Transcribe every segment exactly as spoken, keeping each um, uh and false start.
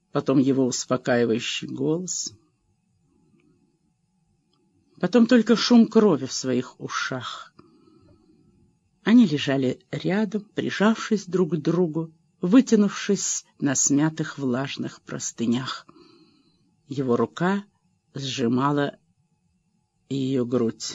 потом его успокаивающий голос, потом только шум крови в своих ушах. Они лежали рядом, прижавшись друг к другу, вытянувшись на смятых влажных простынях. Его рука сжимала ее грудь.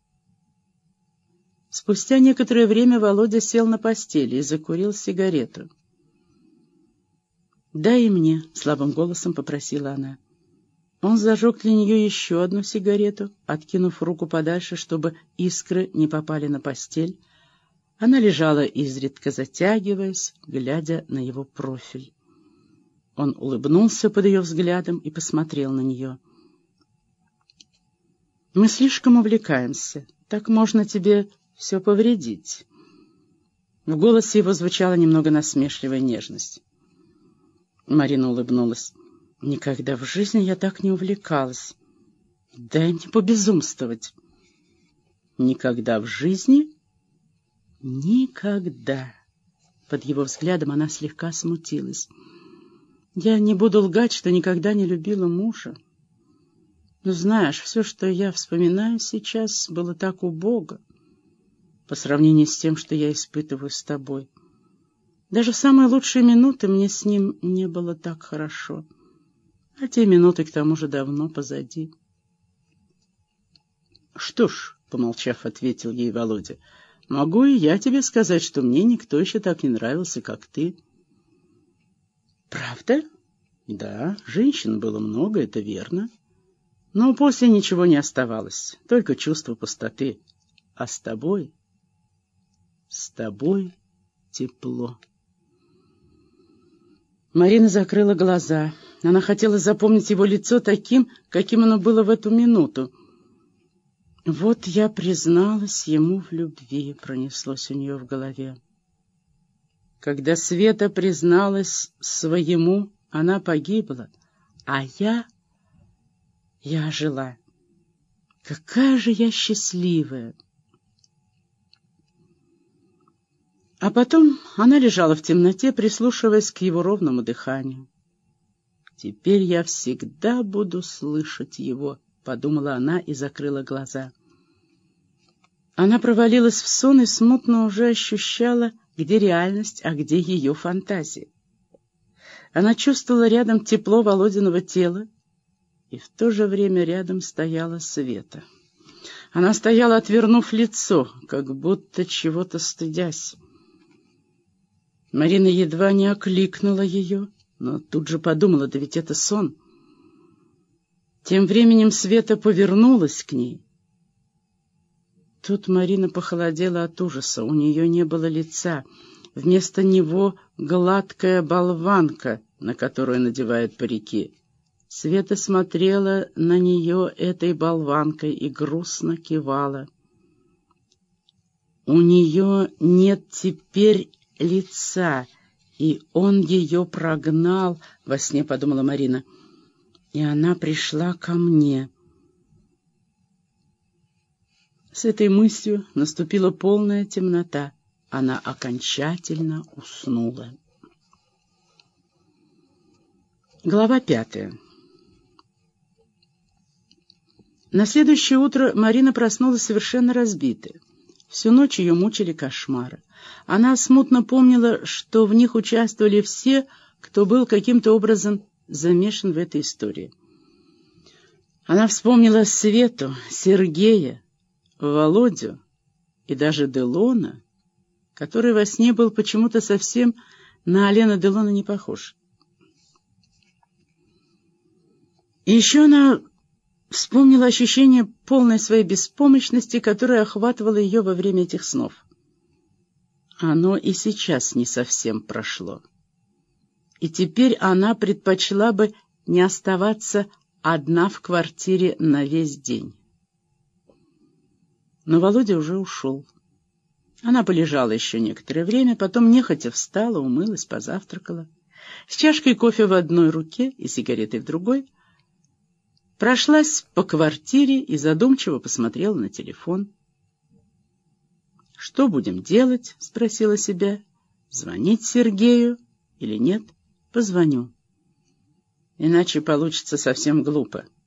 Спустя некоторое время Володя сел на постели и закурил сигарету. «Дай и мне», — слабым голосом попросила она. Он зажег для нее еще одну сигарету, откинув руку подальше, чтобы искры не попали на постель. Она лежала изредка затягиваясь, глядя на его профиль. Он улыбнулся под ее взглядом и посмотрел на нее. «Мы слишком увлекаемся. Так можно тебе все повредить». В голосе его звучала немного насмешливая нежность. Марина улыбнулась. «Никогда в жизни я так не увлекалась. Дай мне побезумствовать». «Никогда в жизни?» «Никогда». Под его взглядом она слегка смутилась. «Я не буду лгать, что никогда не любила мужа. Но знаешь, все, что я вспоминаю сейчас, было так убого по сравнению с тем, что я испытываю с тобой. Даже в самые лучшие минуты мне с ним не было так хорошо. А те минуты, к тому же, давно позади». «Что ж», — помолчав, ответил ей Володя, — «могу и я тебе сказать, что мне никто еще так не нравился, как ты». «Правда?» «Да, женщин было много, это верно. Но после ничего не оставалось, только чувство пустоты. А с тобой, с тобой тепло». Марина закрыла глаза. Она хотела запомнить его лицо таким, каким оно было в эту минуту. «Вот я призналась ему в любви», — пронеслось у нее в голове. Когда Света призналась своему, она погибла, а я... я жила. Какая же я счастливая! А потом она лежала в темноте, прислушиваясь к его ровному дыханию. «Теперь я всегда буду слышать его», — подумала она и закрыла глаза. Она провалилась в сон и смутно уже ощущала, где реальность, а где ее фантазия. Она чувствовала рядом тепло Володиного тела, и в то же время рядом стояла Света. Она стояла, отвернув лицо, как будто чего-то стыдясь. Марина едва не окликнула ее, но тут же подумала, да ведь это сон. Тем временем Света повернулась к ней. Тут Марина похолодела от ужаса, у нее не было лица. Вместо него гладкая болванка, на которую надевают парики. Света смотрела на нее этой болванкой и грустно кивала. У нее нет теперь лица, и он ее прогнал, — во сне подумала Марина, — и она пришла ко мне. С этой мыслью наступила полная темнота. Она окончательно уснула. Глава пятая. На следующее утро Марина проснулась совершенно разбитая. Всю ночь ее мучили кошмары. Она смутно помнила, что в них участвовали все, кто был каким-то образом замешан в этой истории. Она вспомнила Свету, Сергея, Володю и даже Делона, который во сне был почему-то совсем на Алена Делона не похож. И еще она вспомнила ощущение полной своей беспомощности, которое охватывало ее во время этих снов. Оно и сейчас не совсем прошло. И теперь она предпочла бы не оставаться одна в квартире на весь день. Но Володя уже ушел. Она полежала еще некоторое время, потом нехотя встала, умылась, позавтракала. С чашкой кофе в одной руке и сигаретой в другой прошлась по квартире и задумчиво посмотрела на телефон. «Что будем делать?» — спросила себя. «Звонить Сергею или нет?» «Позвоню». Иначе получится совсем глупо.